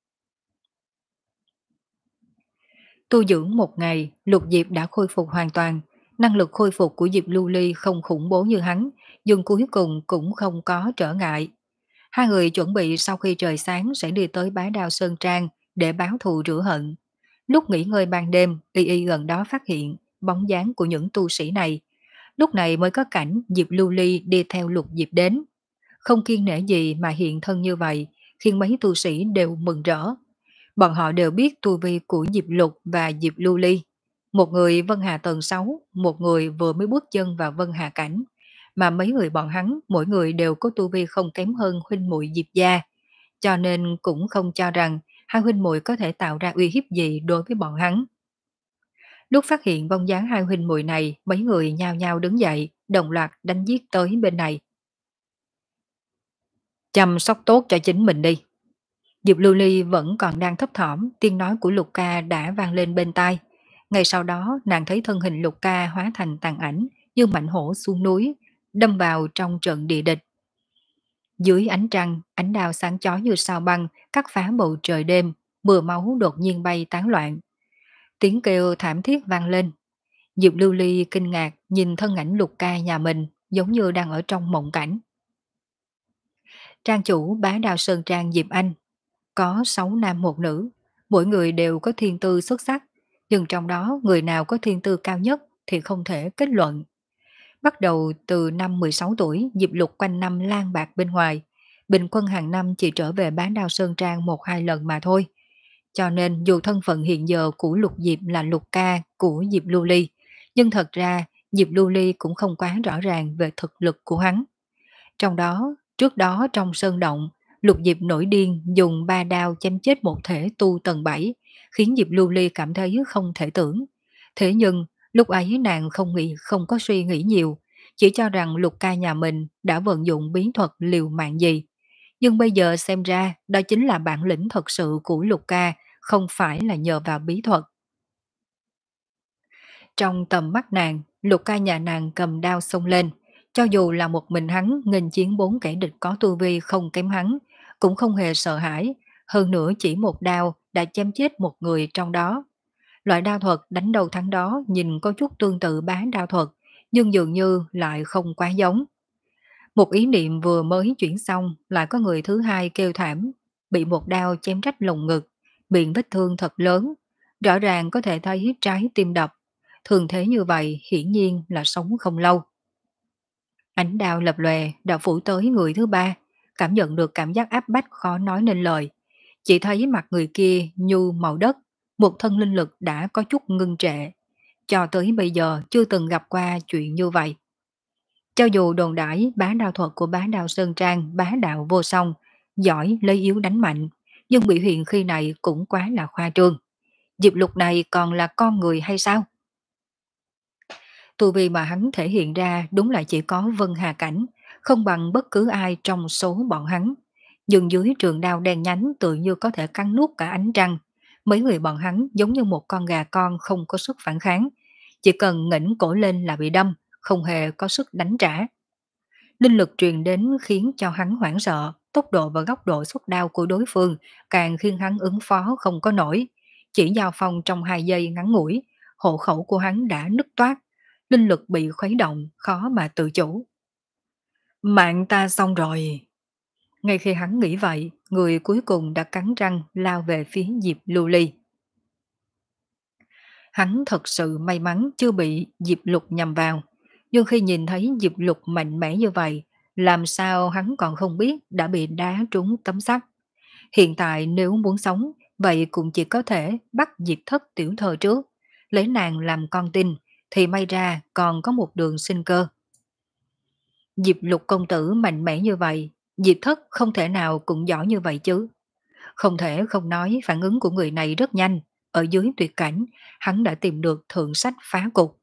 Tu dưỡng một ngày, Lục Diệp đã khôi phục hoàn toàn. Năng lực khôi phục của Diệp Lưu Ly không khủng bố như hắn, nhưng cuối cùng cũng không có trở ngại. Hai người chuẩn bị sau khi trời sáng sẽ đi tới Bá Đao Sơn Trang để báo thù rửa hận. Lúc nghỉ ngơi ban đêm, Y Y gần đó phát hiện bóng dáng của những tu sĩ này. Lúc này mới có cảnh Diệp Lưu Ly đi theo Lục Diệp đến. Không kiêng nể gì mà hiện thân như vậy, khiến mấy tu sĩ đều mừng rỡ. Bọn họ đều biết tu vi của Diệp Lục và Diệp Lưu Ly. Một người Vân Hà tầng sáu, một người vừa mới bước chân vào Vân Hà cảnh. Mà mấy người bọn hắn, mỗi người đều có tu vi không kém hơn huynh muội Diệp gia, cho nên cũng không cho rằng hai huynh muội có thể tạo ra uy hiếp gì đối với bọn hắn. Lúc phát hiện bóng dáng hai huynh muội này, mấy người nhao nhao đứng dậy, đồng loạt đánh giết tới bên này. Chăm sóc tốt cho chính mình đi. Diệp Lưu Ly vẫn còn đang thấp thỏm, tiếng nói của Lục Ca đã vang lên bên tai. Ngay sau đó, nàng thấy thân hình Lục Ca hóa thành tàn ảnh, như mảnh hổ xuống núi, đâm vào trong trận địa địch. Dưới ánh trăng, ánh đao sáng chói như sao băng, cắt phá bầu trời đêm, mưa máu đột nhiên bay tán loạn. Tiếng kêu thảm thiết vang lên. Diệp Lưu Ly kinh ngạc nhìn thân ảnh Lục Ca nhà mình, giống như đang ở trong mộng cảnh. Trang chủ Bá Đao Sơn Trang Diệp Anh có sáu nam một nữ, mỗi người đều có thiên tư xuất sắc, nhưng trong đó người nào có thiên tư cao nhất thì không thể kết luận. Bắt đầu từ năm mười sáu tuổi, Diệp Lục quanh năm lang bạc bên ngoài, bình quân hàng năm chỉ trở về Bán Đao Sơn Trang một hai lần mà thôi. Cho nên dù thân phận hiện giờ của Lục Diệp là Lục Ca của Diệp Lưu Ly, nhưng thật ra Diệp Lưu Ly cũng không quá rõ ràng về thực lực của hắn. Trong đó, trước đó trong sơn động, Lục Diệp nổi điên dùng ba đao chém chết một thể tu tầng bảy, khiến Diệp Lưu Ly cảm thấy không thể tưởng. Thế nhưng, lúc ấy nàng không nghĩ không có suy nghĩ nhiều, chỉ cho rằng Lục Ca nhà mình đã vận dụng bí thuật liều mạng gì. Nhưng bây giờ xem ra đó chính là bản lĩnh thật sự của Lục Ca, không phải là nhờ vào bí thuật. Trong tầm mắt nàng, Lục Ca nhà nàng cầm đao xông lên, cho dù là một mình hắn nghênh chiến bốn kẻ địch có tu vi không kém hắn, cũng không hề sợ hãi, hơn nữa chỉ một đao đã chém chết một người trong đó. Loại đao thuật đánh đầu thắng đó nhìn có chút tương tự bán đao thuật, nhưng dường như lại không quá giống. Một ý niệm vừa mới chuyển xong lại có người thứ hai kêu thảm, bị một đao chém rách lồng ngực, miệng vết thương thật lớn, rõ ràng có thể thấy trái tim đập. Thường thế như vậy hiển nhiên là sống không lâu. Ánh đao lập lòe đã phủ tới người thứ ba, cảm nhận được cảm giác áp bách khó nói nên lời. Chỉ thấy mặt người kia như màu đất, một thân linh lực đã có chút ngưng trệ. Cho tới bây giờ chưa từng gặp qua chuyện như vậy. Cho dù đồn đãi bá đạo thuật của bá đạo Sơn Trang bá đạo vô song, giỏi lấy yếu đánh mạnh, nhưng biểu hiện khi này cũng quá là khoa trương. Diệp Lục này còn là con người hay sao? Tu vi mà hắn thể hiện ra đúng là chỉ có Vân Hà Cảnh, không bằng bất cứ ai trong số bọn hắn. Nhưng dưới trường đao đen nhánh tự như có thể cắn nuốt cả ánh trăng. Mấy người bọn hắn giống như một con gà con không có sức phản kháng. Chỉ cần ngẩng cổ lên là bị đâm, không hề có sức đánh trả. Linh lực truyền đến khiến cho hắn hoảng sợ, tốc độ và góc độ xuất đao của đối phương càng khiến hắn ứng phó không có nổi. Chỉ giao phong trong hai giây ngắn ngủi, hộ khẩu của hắn đã nứt toát, linh lực bị khuấy động, khó mà tự chủ. Mạng ta xong rồi. Ngay khi hắn nghĩ vậy, người cuối cùng đã cắn răng lao về phía Diệp Lưu Ly. Hắn thật sự may mắn chưa bị Diệp Lục nhầm vào, Nhưng khi nhìn thấy Diệp Lục mạnh mẽ như vậy, làm sao hắn còn không biết đã bị đá trúng tấm sắt. Hiện tại nếu muốn sống, vậy cũng chỉ có thể bắt Diệp Thất tiểu thơ trước, lấy nàng làm con tin, thì may ra còn có một đường sinh cơ. Diệp Lục công tử mạnh mẽ như vậy, Diệp Thất không thể nào cũng giỏi như vậy chứ. Không thể không nói phản ứng của người này rất nhanh, ở dưới tuyệt cảnh, hắn đã tìm được thượng sách phá cục.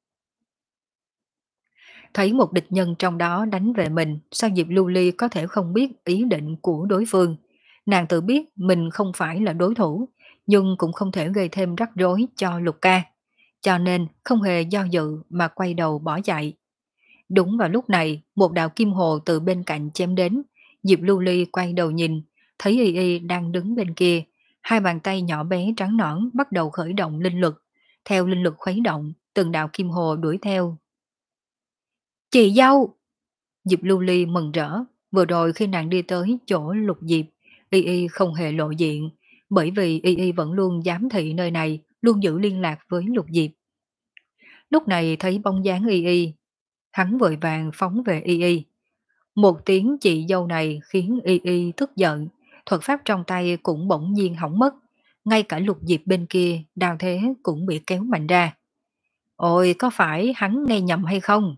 Thấy một địch nhân trong đó đánh về mình, sao Diệp Lưu Ly có thể không biết ý định của đối phương. Nàng tự biết mình không phải là đối thủ, nhưng cũng không thể gây thêm rắc rối cho Lục ca. Cho nên không hề do dự mà quay đầu bỏ chạy. Đúng vào lúc này, một đạo kim hồ từ bên cạnh chém đến. Diệp Lưu Ly quay đầu nhìn, thấy Y Y đang đứng bên kia. Hai bàn tay nhỏ bé trắng nõn bắt đầu khởi động linh lực. Theo linh lực khuấy động, từng đạo kim hồ đuổi theo. Chị dâu! Diệp Lưu Ly mừng rỡ, vừa rồi khi nàng đi tới chỗ Lục Diệp, Y Y không hề lộ diện, bởi vì Y Y vẫn luôn giám thị nơi này, luôn giữ liên lạc với Lục Diệp. Lúc này thấy bóng dáng Y Y, hắn vội vàng phóng về Y Y. Một tiếng chị dâu này khiến Y Y tức giận, thuật pháp trong tay cũng bỗng nhiên hỏng mất, ngay cả Lục Diệp bên kia đào thế cũng bị kéo mạnh ra. Ôi, có phải hắn nghe nhầm hay không?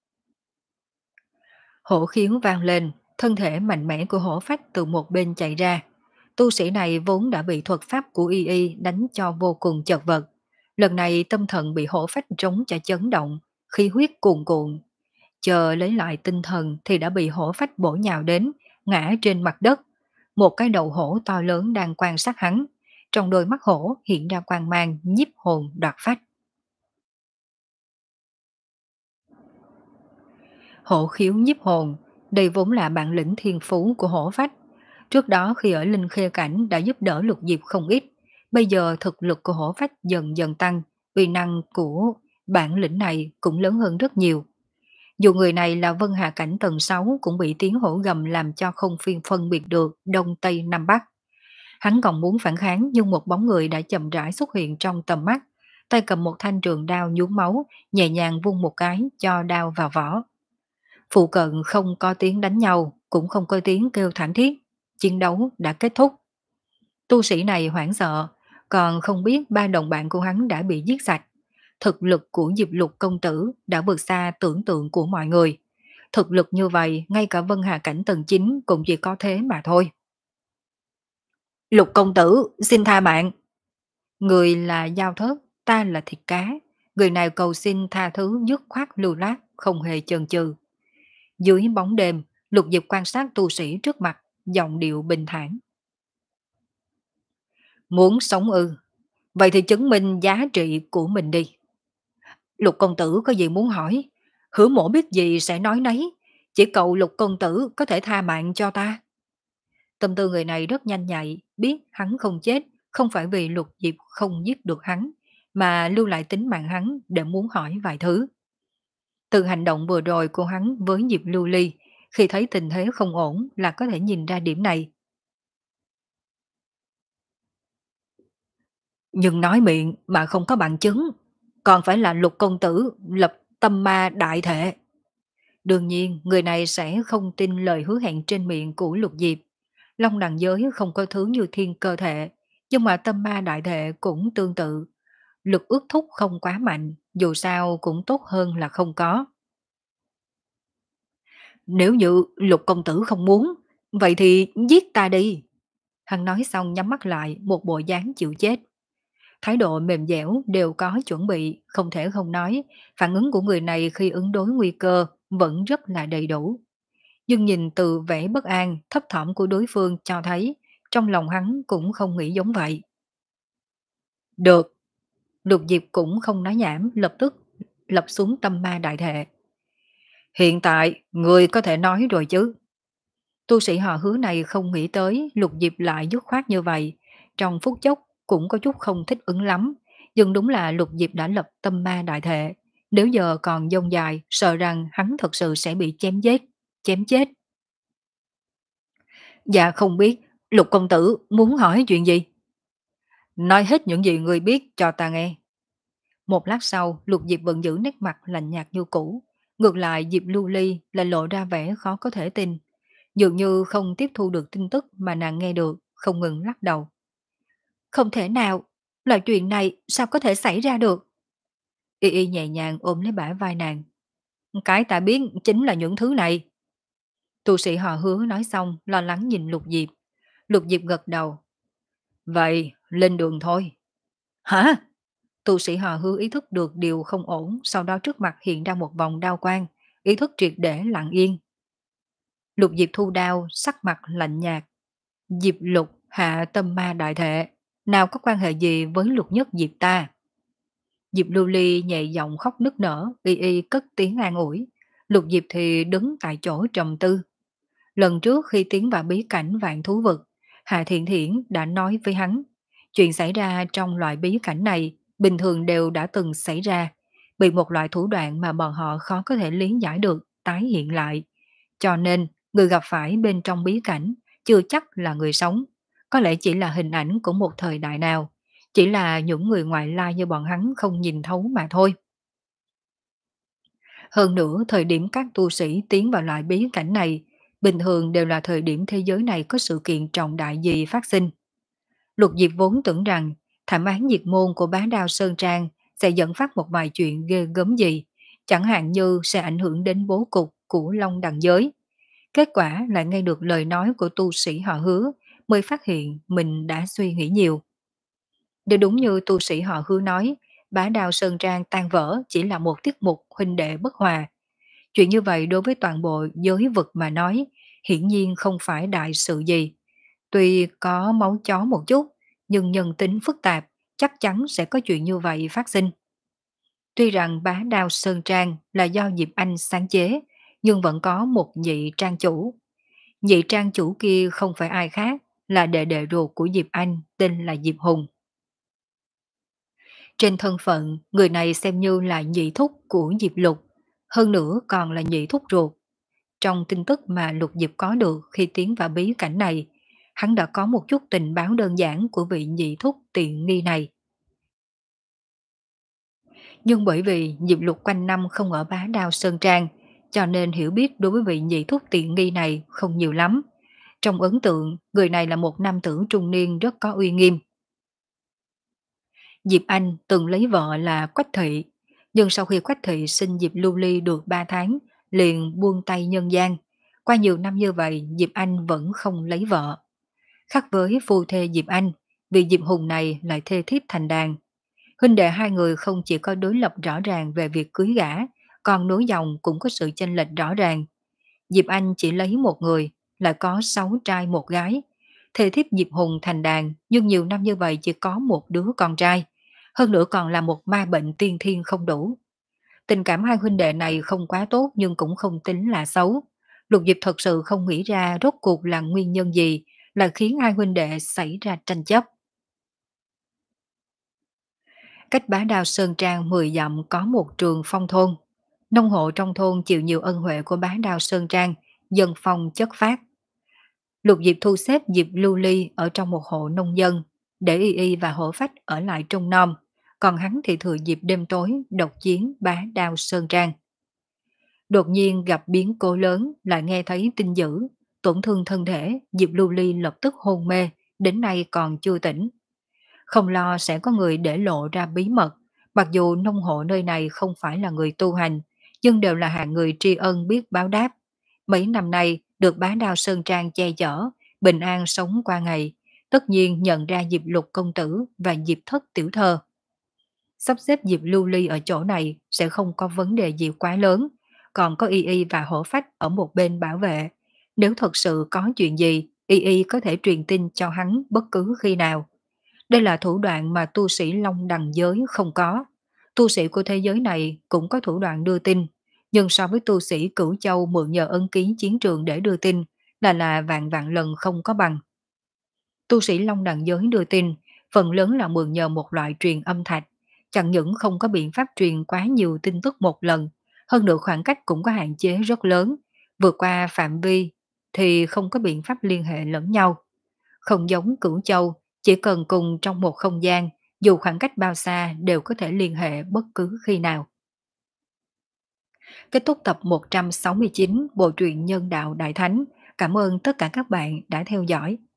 Hổ khiếu vang lên, thân thể mạnh mẽ của hổ phách từ một bên chạy ra. Tu sĩ này vốn đã bị thuật pháp của Y Y đánh cho vô cùng chật vật. Lần này tâm thần bị hổ phách trống cho chấn động, khí huyết cuồn cuộn. Chờ lấy lại tinh thần thì đã bị hổ phách bổ nhào đến, ngã trên mặt đất. Một cái đầu hổ to lớn đang quan sát hắn. Trong đôi mắt hổ hiện ra quang mang nhiếp hồn đoạt phách. Hổ khiếu nhiếp hồn, đây vốn là bản lĩnh thiên phú của hổ phách. Trước đó khi ở Linh Khê Cảnh đã giúp đỡ Lục Diệp không ít, bây giờ thực lực của hổ phách dần dần tăng, uy năng của bản lĩnh này cũng lớn hơn rất nhiều. Dù người này là Vân Hà Cảnh tầng sáu cũng bị tiếng hổ gầm làm cho không phiên phân biệt được Đông Tây Nam Bắc. Hắn còn muốn phản kháng nhưng một bóng người đã chậm rãi xuất hiện trong tầm mắt, tay cầm một thanh trường đao nhuốm máu, nhẹ nhàng vung một cái cho đao vào vỏ. Phụ cận không có tiếng đánh nhau, cũng không có tiếng kêu thảm thiết, chiến đấu đã kết thúc. Tu sĩ này hoảng sợ, còn không biết ba đồng bạn của hắn đã bị giết sạch. Thực lực của Diệp Lục công tử đã vượt xa tưởng tượng của mọi người. Thực lực như vậy, ngay cả Vân Hà Cảnh tầng chín cũng chỉ có thế mà thôi. Lục công tử, xin tha mạng. Người là dao thớt, ta là thịt cá. Người này cầu xin tha thứ dứt khoát lưu loát, không hề chần chừ. Dưới bóng đêm, Lục Diệp quan sát tu sĩ trước mặt, giọng điệu bình thản. Muốn sống ư? Vậy thì chứng minh giá trị của mình đi. Lục công tử có gì muốn hỏi? Hứa mổ biết gì sẽ nói nấy. Chỉ cầu Lục công tử có thể tha mạng cho ta. Tâm tư người này rất nhanh nhạy, biết hắn không chết, không phải vì Lục Diệp không giết được hắn, mà lưu lại tính mạng hắn để muốn hỏi vài thứ. Từ hành động vừa rồi của hắn với Diệp Lưu Ly, khi thấy tình thế không ổn là có thể nhìn ra điểm này. Nhưng nói miệng mà không có bằng chứng, còn phải là Lục công tử lập tâm ma đại thể. Đương nhiên, người này sẽ không tin lời hứa hẹn trên miệng của Lục Diệp. Long đằng giới không có thứ như thiên cơ thể, nhưng mà tâm ma đại thể cũng tương tự. Lực ước thúc không quá mạnh, dù sao cũng tốt hơn là không có. Nếu như Lục công tử không muốn, vậy thì giết ta đi. Hắn nói xong nhắm mắt lại một bộ dáng chịu chết. Thái độ mềm dẻo đều có chuẩn bị, không thể không nói, phản ứng của người này khi ứng đối nguy cơ vẫn rất là đầy đủ. Nhưng nhìn từ vẻ bất an, thấp thỏm của đối phương cho thấy, trong lòng hắn cũng không nghĩ giống vậy. Được, Lục Diệp cũng không nói nhảm, lập tức lập xuống tâm ma đại thể. Hiện tại, người có thể nói rồi chứ. Tu sĩ họ Hứa này không nghĩ tới Lục Diệp lại dứt khoát như vậy, trong phút chốc cũng có chút không thích ứng lắm, nhưng đúng là Lục Diệp đã lập tâm ma đại thể, nếu giờ còn dông dài, sợ rằng hắn thật sự sẽ bị chém giết, chém chết. Dạ không biết, Lục công tử muốn hỏi chuyện gì? Nói hết những gì người biết cho ta nghe. Một lát sau, Lục Diệp vẫn giữ nét mặt lạnh nhạt như cũ, Ngược lại Diệp Lưu Ly lại lộ ra vẻ khó có thể tin, dường như không tiếp thu được tin tức mà nàng nghe được, không ngừng lắc đầu. Không thể nào, loại chuyện này sao có thể xảy ra được? Y Y nhẹ nhàng ôm lấy bả vai nàng. Cái ta biết chính là những thứ này. Tu sĩ họ Hứa nói xong lo lắng nhìn Lục Diệp. Lục Diệp gật đầu. Vậy, lên đường thôi. Hả? Tu sĩ họ Hứa ý thức được điều không ổn, sau đó trước mặt hiện ra một vòng đao quang, ý thức triệt để lặng yên. Lục Diệp thu đao, sắc mặt lạnh nhạt. Diệp Lục hạ tâm ma đại thệ, nào có quan hệ gì với Lục Nhất Diệp ta? Diệp Lưu Ly nhẹ giọng khóc nức nở, y y cất tiếng an ủi. Lục Diệp thì đứng tại chỗ trầm tư. Lần trước khi tiến vào bí cảnh vạn thú vực, Hạ Thiện Thiển đã nói với hắn, chuyện xảy ra trong loại bí cảnh này bình thường đều đã từng xảy ra, bị một loại thủ đoạn mà bọn họ khó có thể lý giải được tái hiện lại. Cho nên, người gặp phải bên trong bí cảnh chưa chắc là người sống, có lẽ chỉ là hình ảnh của một thời đại nào, chỉ là những người ngoại lai như bọn hắn không nhìn thấu mà thôi. Hơn nữa, thời điểm các tu sĩ tiến vào loại bí cảnh này, bình thường đều là thời điểm thế giới này có sự kiện trọng đại gì phát sinh. Lục Diệp vốn tưởng rằng thảm án diệt môn của bá đao Sơn Trang sẽ dẫn phát một vài chuyện ghê gớm gì, chẳng hạn như sẽ ảnh hưởng đến bố cục của Long Đằng Giới. Kết quả lại nghe được lời nói của tu sĩ họ Hứa, mới phát hiện mình đã suy nghĩ nhiều. Nếu đúng như tu sĩ họ Hứa nói, bá đao Sơn Trang tan vỡ chỉ là một tiết mục huynh đệ bất hòa. Chuyện như vậy đối với toàn bộ giới vực mà nói, hiển nhiên không phải đại sự gì. Tuy có máu chó một chút, nhưng nhân tính phức tạp, chắc chắn sẽ có chuyện như vậy phát sinh. Tuy rằng bá đao Sơn Trang là do Diệp Anh sáng chế, nhưng vẫn có một nhị trang chủ. Nhị trang chủ kia không phải ai khác, là đệ đệ ruột của Diệp Anh, tên là Diệp Hùng. Trên thân phận, người này xem như là nhị thúc của Diệp Lục, hơn nữa còn là nhị thúc ruột. Trong tin tức mà Lục Diệp có được khi tiến vào bí cảnh này, hắn đã có một chút tình báo đơn giản của vị nhị thúc tiện nghi này. Nhưng bởi vì Diệp Lục quanh năm không ở Bá Đao Sơn Trang, cho nên hiểu biết đối với vị nhị thúc tiện nghi này không nhiều lắm. Trong ấn tượng, người này là một nam tử trung niên rất có uy nghiêm. Diệp Anh từng lấy vợ là Quách Thị, nhưng sau khi Quách Thị sinh Diệp Lưu Ly được ba tháng, liền buông tay nhân gian. Qua nhiều năm như vậy, Diệp Anh vẫn không lấy vợ. Khác với phu thê Diệp Anh, vị Diệp Hùng này lại thê thiếp thành đàn. Huynh đệ hai người không chỉ có đối lập rõ ràng về việc cưới gả, còn nối dòng cũng có sự chênh lệch rõ ràng. Diệp Anh chỉ lấy một người, lại có sáu trai một gái. Thê thiếp Diệp Hùng thành đàn, nhưng nhiều năm như vậy chỉ có một đứa con trai. Hơn nữa còn là một ma bệnh tiên thiên không đủ. Tình cảm hai huynh đệ này không quá tốt nhưng cũng không tính là xấu. Lục Diệp thật sự không nghĩ ra rốt cuộc là nguyên nhân gì là khiến hai huynh đệ xảy ra tranh chấp. Cách Bá Đao Sơn Trang mười dặm có một trường phong thôn. Nông hộ trong thôn chịu nhiều ân huệ của Bá Đao Sơn Trang, dân phong chất phát. Lục Diệp thu xếp Diệp Lưu Ly ở trong một hộ nông dân, để Y Y và Hổ Phách ở lại trong nom, còn hắn thì thừa dịp đêm tối độc chiến Bá Đao Sơn Trang. Đột nhiên gặp biến cố lớn, lại nghe thấy tin dữ, tổn thương thân thể, Diệp Lưu Ly lập tức hôn mê, đến nay còn chưa tỉnh. Không lo sẽ có người để lộ ra bí mật, mặc dù nông hộ nơi này không phải là người tu hành, nhưng đều là hạng người tri ân biết báo đáp. Mấy năm nay được Bá Đao Sơn Trang che chở, bình an sống qua ngày, tất nhiên nhận ra Diệp Lục công tử và Diệp Thất tiểu thơ. Sắp xếp Diệp Lưu Ly ở chỗ này sẽ không có vấn đề gì quá lớn, còn có Y Y và Hổ Phách ở một bên bảo vệ. Nếu thật sự có chuyện gì, Y Y có thể truyền tin cho hắn bất cứ khi nào. Đây là thủ đoạn mà tu sĩ Long Đằng giới không có. Tu sĩ của thế giới này cũng có thủ đoạn đưa tin, nhưng so với tu sĩ Cửu Châu mượn nhờ ân ký chiến trường để đưa tin là là vạn vạn lần không có bằng. Tu sĩ Long Đằng giới đưa tin, phần lớn là mượn nhờ một loại truyền âm thạch, chẳng những không có biện pháp truyền quá nhiều tin tức một lần, hơn nữa khoảng cách cũng có hạn chế rất lớn, vượt qua phạm vi thì không có biện pháp liên hệ lẫn nhau. Không giống Cửu Châu, chỉ cần cùng trong một không gian, dù khoảng cách bao xa đều có thể liên hệ bất cứ khi nào. Kết thúc tập một trăm sáu mươi chín Bộ truyện Nhân đạo Đại Thánh. Cảm ơn tất cả các bạn đã theo dõi.